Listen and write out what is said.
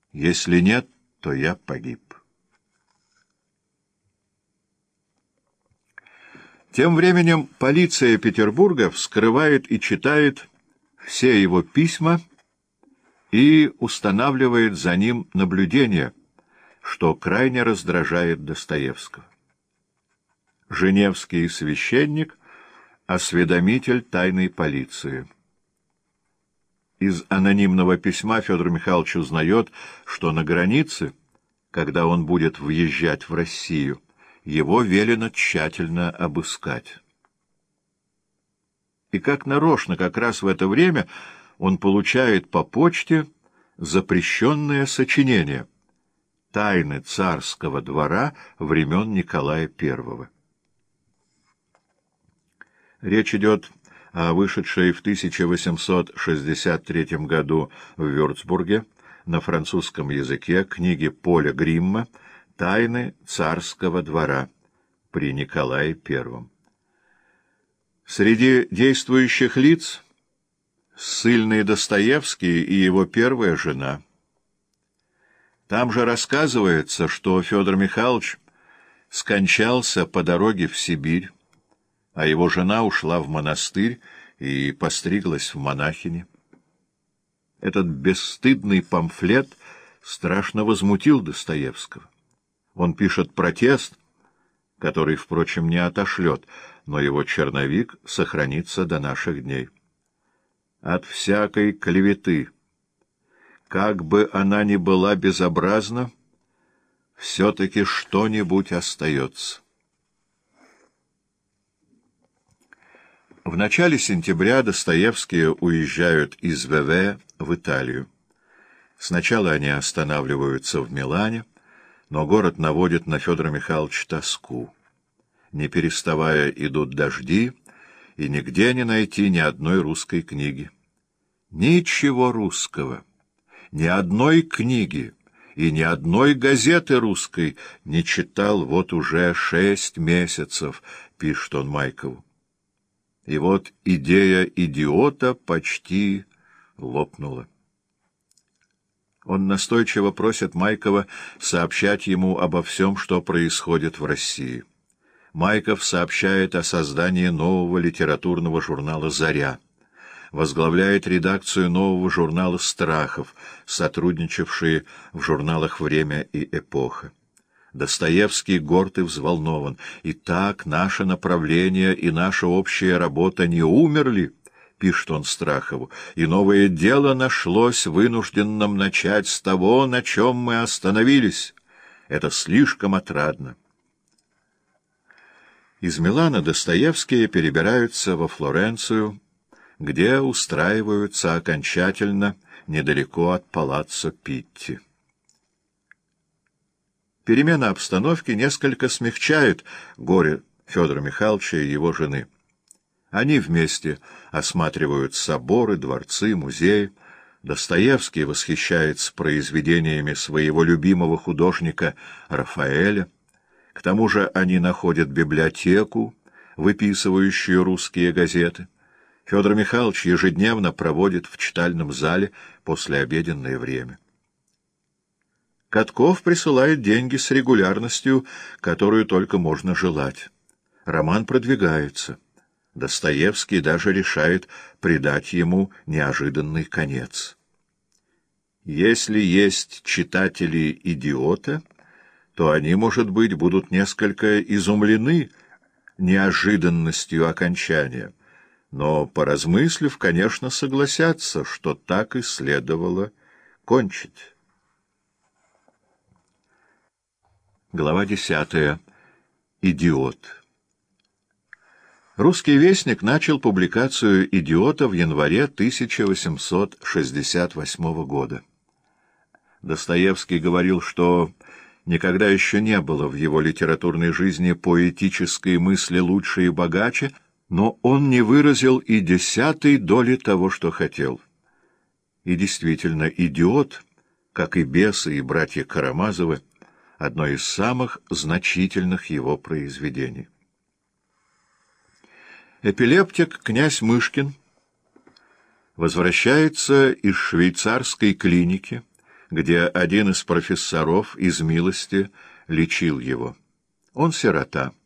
Если нет, то я погиб. Тем временем полиция Петербурга вскрывает и читает все его письма и устанавливает за ним наблюдение, что крайне раздражает Достоевского. Женевский священник, осведомитель тайной полиции. Из анонимного письма Федор Михайлович узнает, что на границе, когда он будет въезжать в Россию, его велено тщательно обыскать. И как нарочно, как раз в это время он получает по почте запрещенное сочинение «Тайны царского двора времен Николая I». Речь идет о вышедшей в 1863 году в Вюрцбурге на французском языке книге Поля Гримма «Тайны царского двора» при Николае I. Среди действующих лиц ссыльный Достоевский и его первая жена. Там же рассказывается, что Федор Михайлович скончался по дороге в Сибирь, а его жена ушла в монастырь и постриглась в монахини. Этот бесстыдный памфлет страшно возмутил Достоевского. Он пишет протест, который, впрочем, не отошлет, но его черновик сохранится до наших дней. От всякой клеветы, как бы она ни была безобразна, все-таки что-нибудь остается. В начале сентября Достоевские уезжают из Веве в Италию. Сначала они останавливаются в Милане, но город наводит на Федора Михайловича тоску. Не переставая идут дожди, и нигде не найти ни одной русской книги. Ничего русского, ни одной книги и ни одной газеты русской не читал вот уже 6 месяцев, пишет он Майкову. И вот идея идиота почти лопнула. Он настойчиво просит Майкова сообщать ему обо всем, что происходит в России. Майков сообщает о создании нового литературного журнала «Заря», возглавляет редакцию нового журнала «Страхов», сотрудничавшие в журналах «Время» и «Эпоха». Достоевский горд и взволнован. «Итак, наше направление и наша общая работа не умерли», — пишет он Страхову, «и новое дело нашлось вынужденным начать с того, на чем мы остановились. Это слишком отрадно». Из Милана Достоевские перебираются во Флоренцию, где устраиваются окончательно недалеко от палаццо Питти. Перемена обстановки несколько смягчает горе Федора Михайловича и его жены. Они вместе осматривают соборы, дворцы, музеи. Достоевский восхищается произведениями своего любимого художника Рафаэля. К тому же они находят библиотеку, выписывающую русские газеты. Федор Михайлович ежедневно проводит в читальном зале послеобеденное время. Катков присылает деньги с регулярностью, которую только можно желать. Роман продвигается. Достоевский даже решает придать ему неожиданный конец. Если есть читатели идиота, то они, может быть, будут несколько изумлены неожиданностью окончания, но, поразмыслив, конечно, согласятся, что так и следовало кончить. Глава 10. Идиот. Русский вестник начал публикацию «Идиота» в январе 1868 года. Достоевский говорил, что никогда еще не было в его литературной жизни поэтической мысли лучше и богаче, но он не выразил и 10-й доли того, что хотел. И действительно, «Идиот», как и «Бесы» и «Братья Карамазовы», одно из самых значительных его произведений. Эпилептик князь Мышкин возвращается из швейцарской клиники, где один из профессоров из милости лечил его. Он сирота.